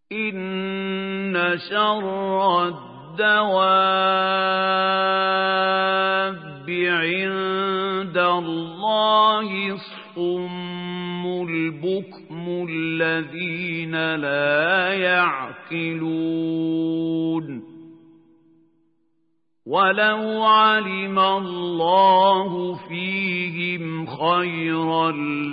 إن شر الدواب عند الله الصم البكم الذين لا يعقلون ولو علم الله فيهم خيرا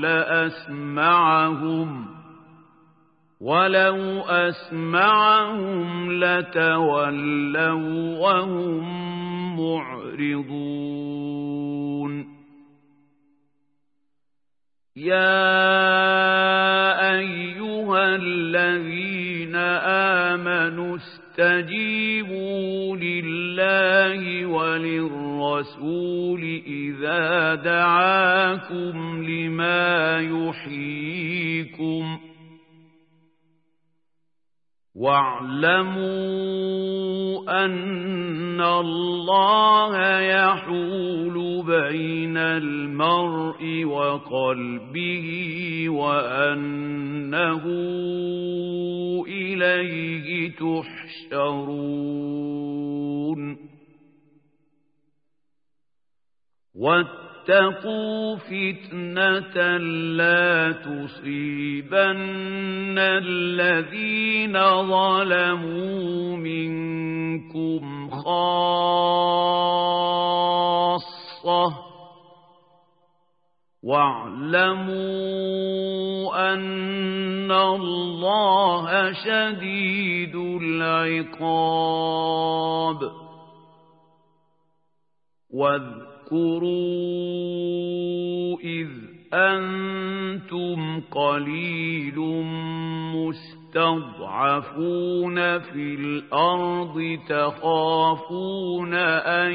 لأسمعهم ولو أسمعهم لتولوا وهم معرضون يا أيها الذين آمنوا استجيبوا لله وللرسول إذا دعاكم لما يحييكم واعلموا أن الله يحول بين المرء وقلبه وأنه إليه تحشرون واتقوا فتنة لا تصيبن الذين ظلموا منكم خاصة واعلموا أن الله شديد العقاب واذكروا إذ أنتم قليل مستضعفون في الأرض تخافون أن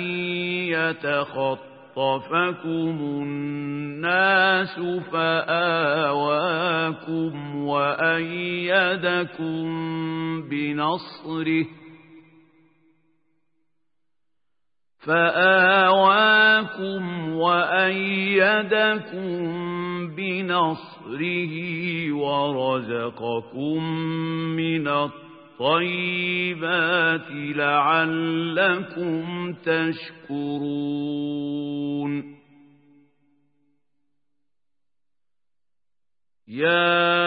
يتخطفكم الناس فآواكم وأيدكم بنصره ورزقكم من الطيبات لعلكم تشكرون يا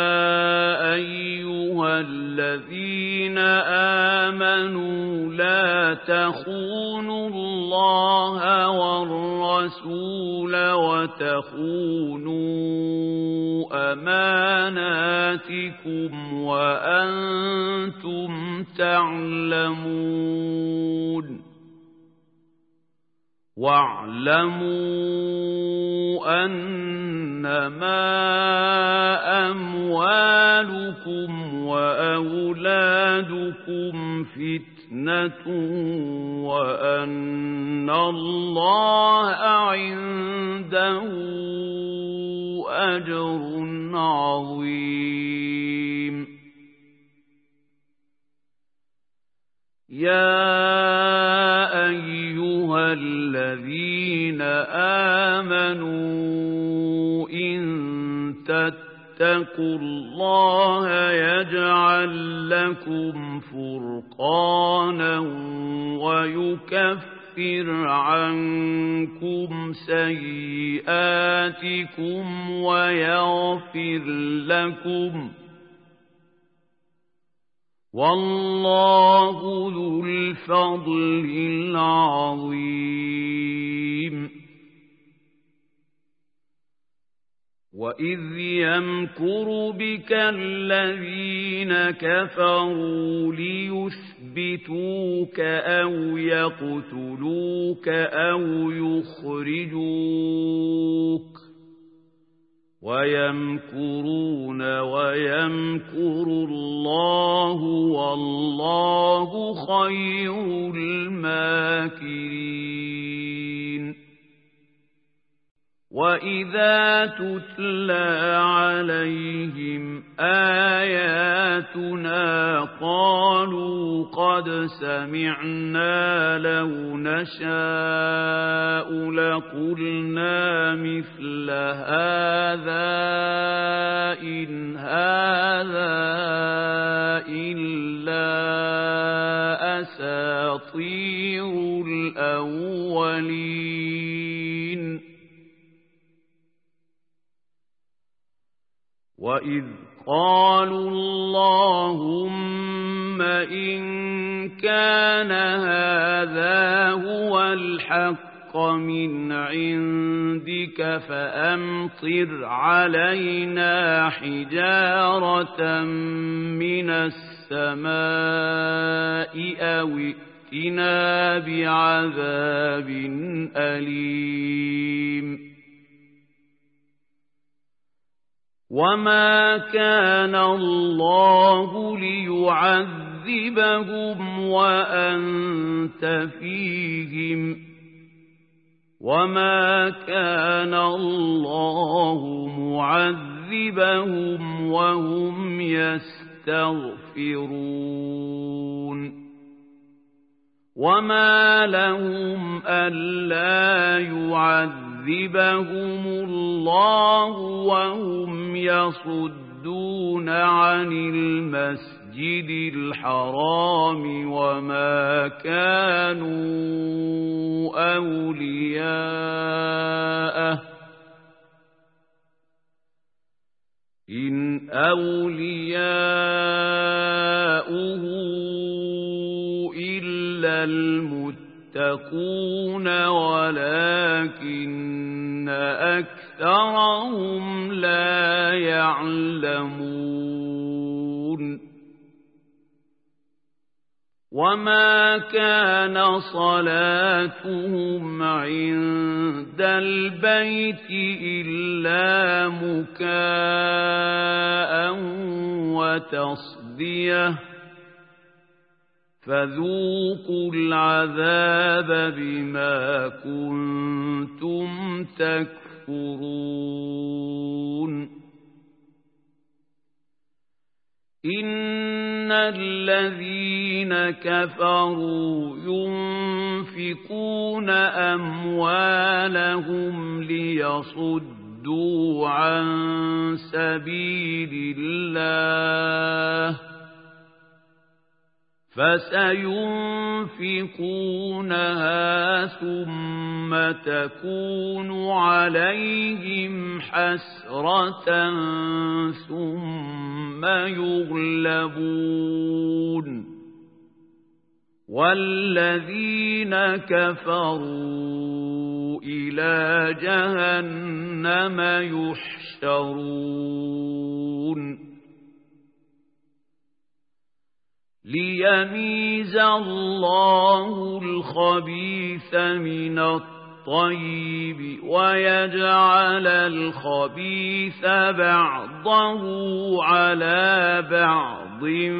أيها الذين آمنوا لا تخونوا الله والرسول وتخونوا أماناتكم وأنتم تعلمون واعلموا أنما أموالكم وأولادكم فتنة وأن الله عنده أجر عظيم يا أيها الذين آمنوا إن تتقوا الله يجعل لكم فرقانا ويكفر عنكم سيئاتكم ويغفر لكم والله ذو الفضل العظيم وإذ يمكر بك الذين كفروا ليثبتوك أو يقتلوك أو يخرجوك ويمكرون ويمكر الله والله خير الماكرين وإذا تتلى عليهم آياتنا قالوا قد سمعنا لو نشاء لقلنا مثل هذا إن هذا وإذ قالوا اللهم إن كان هذا هو الحق من عندك فأمطر علينا حجارة من السماء أو ائتنا بعذاب أليم وما كان الله ليعذبهم وأنت فيهم وما كان الله معذبهم وهم يستغفرون وما لهم ألا يعذبهم الله وهم يصدون عن المسجد الحرام وما كانوا أولياءه إن أولياؤه إلا المتقون ولكن أكثرهم لا يعلمون وما كان صلاتهم عند البيت إلا مكاء وتصدية فذوقوا العذاب بما كنتم تكفرون إن الذين كفروا ينفقون أموالهم ليصدوا عن سبيل الله فسينفقونها ثم تكون عليهم حسرة ثم يغلبون والذين كفروا إلى جهنم يحشرون ليميز الله الخبيث من الطيب ويجعل الخبيث بعضه على بعض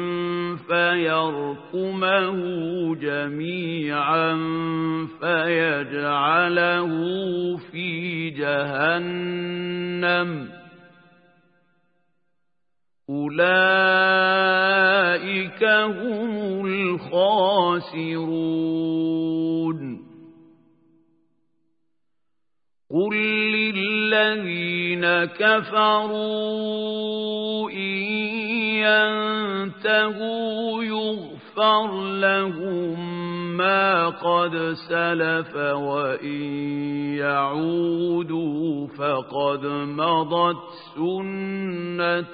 فيركمه جميعا فيجعله في جهنم أولئك هم الخاسرون قل للذين كفروا إن ينتهوا يغفر لهم ما قد سلف وإن يعودوا فقد مضت سنة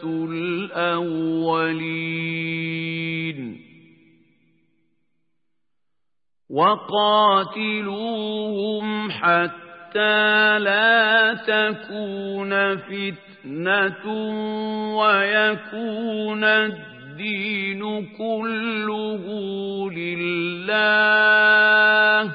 الأولين وقاتلوهم حتى لا تكون فتنة ويكون الدين كله لله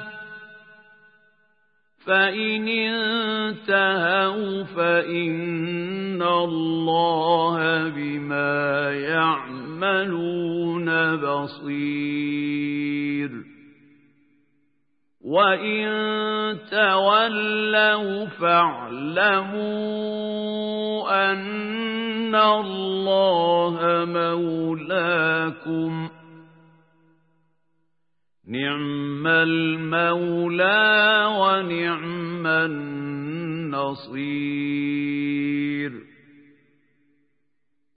فإن انتهوا فإن الله بما يعملون بصير وإن تولوا فاعلموا أن الله مولاكم نعم المولى ونعم النصير